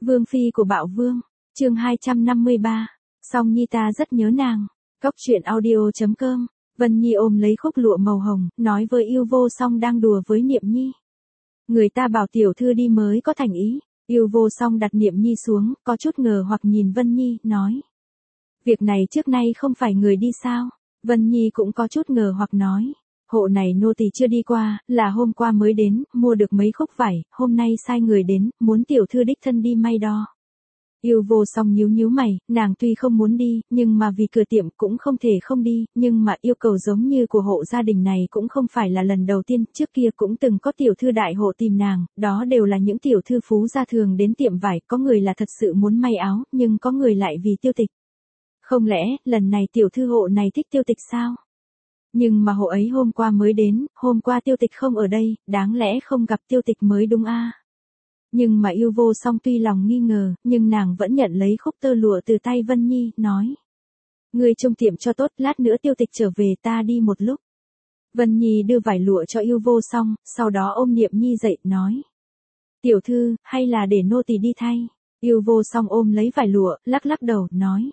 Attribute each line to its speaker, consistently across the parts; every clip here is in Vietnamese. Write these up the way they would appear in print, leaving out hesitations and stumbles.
Speaker 1: Vương phi của Bạo Vương, chương 253. Song Nhi ta rất nhớ nàng. Cốc truyện audio.com. Vân Nhi ôm lấy khúc lụa màu hồng, nói với Yêu Vô Song đang đùa với Niệm Nhi. Người ta bảo tiểu thư đi mới có thành ý. Yêu Vô Song đặt Niệm Nhi xuống, có chút ngờ hoặc nhìn Vân Nhi, nói. Việc này trước nay không phải người đi sao? Vân Nhi cũng có chút ngờ hoặc nói. Hộ này nô tỳ chưa đi qua, là hôm qua mới đến, mua được mấy khúc vải, hôm nay sai người đến, muốn tiểu thư đích thân đi may đo. Yêu Vô Song nhíu nhíu mày, nàng tuy không muốn đi, nhưng mà vì cửa tiệm cũng không thể không đi, nhưng mà yêu cầu giống như của hộ gia đình này cũng không phải là lần đầu tiên, trước kia cũng từng có tiểu thư đại hộ tìm nàng, đó đều là những tiểu thư phú gia thường đến tiệm vải, có người là thật sự muốn may áo, nhưng có người lại vì tiêu tịch. Không lẽ, lần này tiểu thư hộ này thích tiêu tịch sao? Nhưng mà hộ ấy hôm qua mới đến, hôm qua tiêu tịch không ở đây, đáng lẽ không gặp tiêu tịch mới đúng a? Nhưng mà Yêu Vô Song tuy lòng nghi ngờ, nhưng nàng vẫn nhận lấy khúc tơ lụa từ tay Vân Nhi, nói. Ngươi trông tiệm cho tốt, lát nữa tiêu tịch trở về ta đi một lúc. Vân Nhi đưa vải lụa cho Yêu Vô Song, sau đó ôm Niệm Nhi dậy, nói. Tiểu thư, hay là để nô tỳ đi thay? Yêu Vô Song ôm lấy vải lụa, lắc lắc đầu, nói.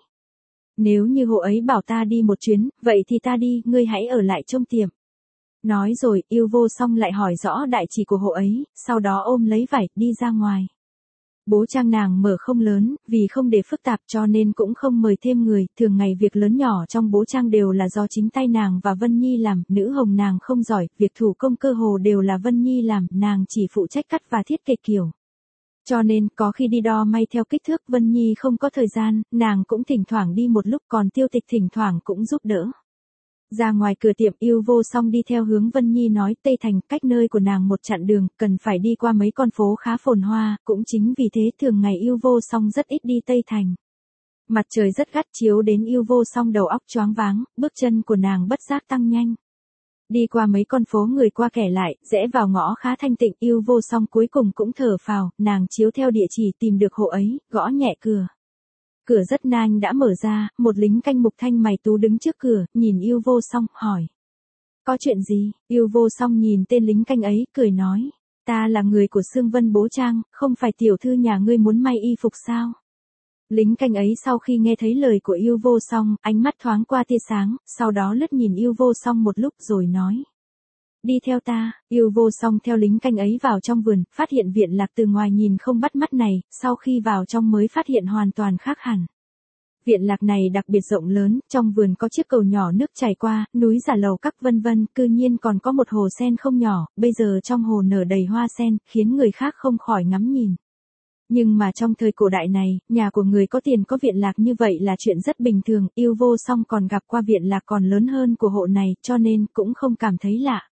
Speaker 1: Nếu như hộ ấy bảo ta đi một chuyến, vậy thì ta đi, ngươi hãy ở lại trông tiệm. Nói rồi, Yêu Vô Song lại hỏi rõ đại chỉ của hộ ấy, sau đó ôm lấy vải, đi ra ngoài. Bố trang nàng mở không lớn, vì không để phức tạp cho nên cũng không mời thêm người, thường ngày việc lớn nhỏ trong bố trang đều là do chính tay nàng và Vân Nhi làm, nữ hồng nàng không giỏi, việc thủ công cơ hồ đều là Vân Nhi làm, nàng chỉ phụ trách cắt và thiết kế kiểu. Cho nên, có khi đi đo may theo kích thước Vân Nhi không có thời gian, nàng cũng thỉnh thoảng đi một lúc còn tiêu tịch thỉnh thoảng cũng giúp đỡ. Ra ngoài cửa tiệm Yêu Vô Song đi theo hướng Vân Nhi nói Tây Thành cách nơi của nàng một chặng đường, cần phải đi qua mấy con phố khá phồn hoa, cũng chính vì thế thường ngày Yêu Vô Song rất ít đi Tây Thành. Mặt trời rất gắt chiếu đến Yêu Vô Song đầu óc choáng váng, bước chân của nàng bất giác tăng nhanh. Đi qua mấy con phố người qua kẻ lại, rẽ vào ngõ khá thanh tịnh, Yêu Vô Song cuối cùng cũng thở phào, nàng chiếu theo địa chỉ tìm được hộ ấy, gõ nhẹ cửa. Cửa rất nhanh đã mở ra, một lính canh mục thanh mày tú đứng trước cửa, nhìn Yêu Vô Song, hỏi. Có chuyện gì? Yêu Vô Song nhìn tên lính canh ấy, cười nói. Ta là người của Sương Vân Bố Trang, không phải tiểu thư nhà ngươi muốn may y phục sao? Lính canh ấy sau khi nghe thấy lời của Yêu Vô Song, ánh mắt thoáng qua tia sáng, sau đó lướt nhìn Yêu Vô Song một lúc rồi nói. Đi theo ta, Yêu Vô Song theo lính canh ấy vào trong vườn, phát hiện viện lạc từ ngoài nhìn không bắt mắt này, sau khi vào trong mới phát hiện hoàn toàn khác hẳn. Viện lạc này đặc biệt rộng lớn, trong vườn có chiếc cầu nhỏ nước chảy qua, núi giả lầu các vân vân, cư nhiên còn có một hồ sen không nhỏ, bây giờ trong hồ nở đầy hoa sen, khiến người khác không khỏi ngắm nhìn. Nhưng mà trong thời cổ đại này, nhà của người có tiền có viện lạc như vậy là chuyện rất bình thường, Yêu Vô Song còn gặp qua viện lạc còn lớn hơn của hộ này, cho nên cũng không cảm thấy lạ.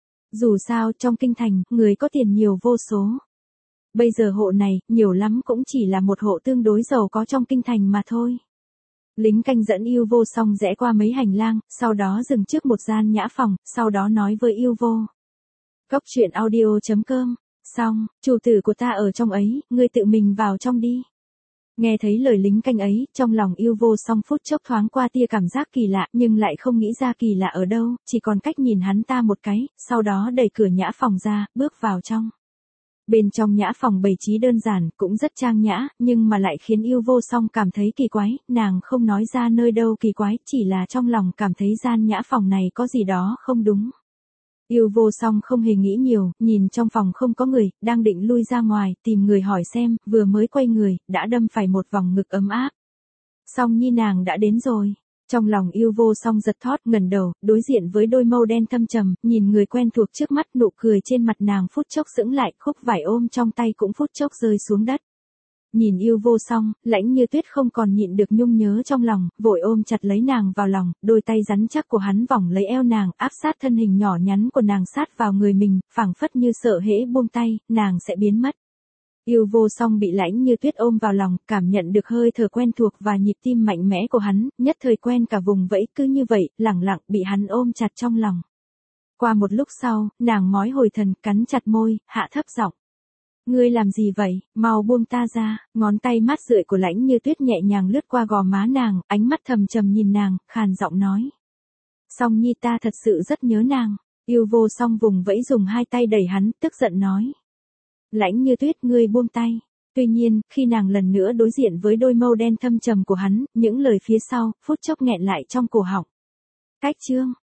Speaker 1: Dù sao, trong kinh thành, người có tiền nhiều vô số. Bây giờ hộ này, nhiều lắm cũng chỉ là một hộ tương đối giàu có trong kinh thành mà thôi. Lính canh dẫn Yêu Vô Song rẽ qua mấy hành lang, sau đó dừng trước một gian nhã phòng, sau đó nói với Yêu Vô. Cốc truyện audio.com. Xong, chủ tử của ta ở trong ấy, ngươi tự mình vào trong đi. Nghe thấy lời lính canh ấy, trong lòng Yêu Vô Song phút chốc thoáng qua tia cảm giác kỳ lạ, nhưng lại không nghĩ ra kỳ lạ ở đâu, chỉ còn cách nhìn hắn ta một cái, sau đó đẩy cửa nhã phòng ra, bước vào trong. Bên trong nhã phòng bày trí đơn giản, cũng rất trang nhã, nhưng mà lại khiến Yêu Vô Song cảm thấy kỳ quái, nàng không nói ra nơi đâu kỳ quái, chỉ là trong lòng cảm thấy gian nhã phòng này có gì đó không đúng. Yêu Vô Song không hề nghĩ nhiều, nhìn trong phòng không có người, đang định lui ra ngoài, tìm người hỏi xem, vừa mới quay người, đã đâm phải một vòng ngực ấm áp. Song Nhi nàng đã đến rồi. Trong lòng Yêu Vô Song giật thót, ngẩng đầu, đối diện với đôi mâu đen thâm trầm, nhìn người quen thuộc trước mắt, nụ cười trên mặt nàng phút chốc sững lại, khúc vải ôm trong tay cũng phút chốc rơi xuống đất. Nhìn Yêu Vô Song, Lãnh Như Tuyết không còn nhịn được nhung nhớ trong lòng, vội ôm chặt lấy nàng vào lòng, đôi tay rắn chắc của hắn vòng lấy eo nàng, áp sát thân hình nhỏ nhắn của nàng sát vào người mình, phảng phất như sợ hễ buông tay, nàng sẽ biến mất. Yêu Vô Song bị Lãnh Như Tuyết ôm vào lòng, cảm nhận được hơi thở quen thuộc và nhịp tim mạnh mẽ của hắn, nhất thời quen cả vùng vẫy, cứ như vậy, lẳng lặng bị hắn ôm chặt trong lòng. Qua một lúc sau, nàng mói hồi thần, cắn chặt môi, hạ thấp giọng. Ngươi làm gì vậy, mau buông ta ra, ngón tay mát rượi của Lãnh Như Tuyết nhẹ nhàng lướt qua gò má nàng, ánh mắt thầm trầm nhìn nàng, khàn giọng nói. Song Nhi ta thật sự rất nhớ nàng. Yêu Vô Song vùng vẫy dùng hai tay đẩy hắn, tức giận nói. Lãnh Như Tuyết ngươi buông tay. Tuy nhiên, khi nàng lần nữa đối diện với đôi mâu đen thâm trầm của hắn, những lời phía sau, phút chốc nghẹn lại trong cổ họng. Cách chương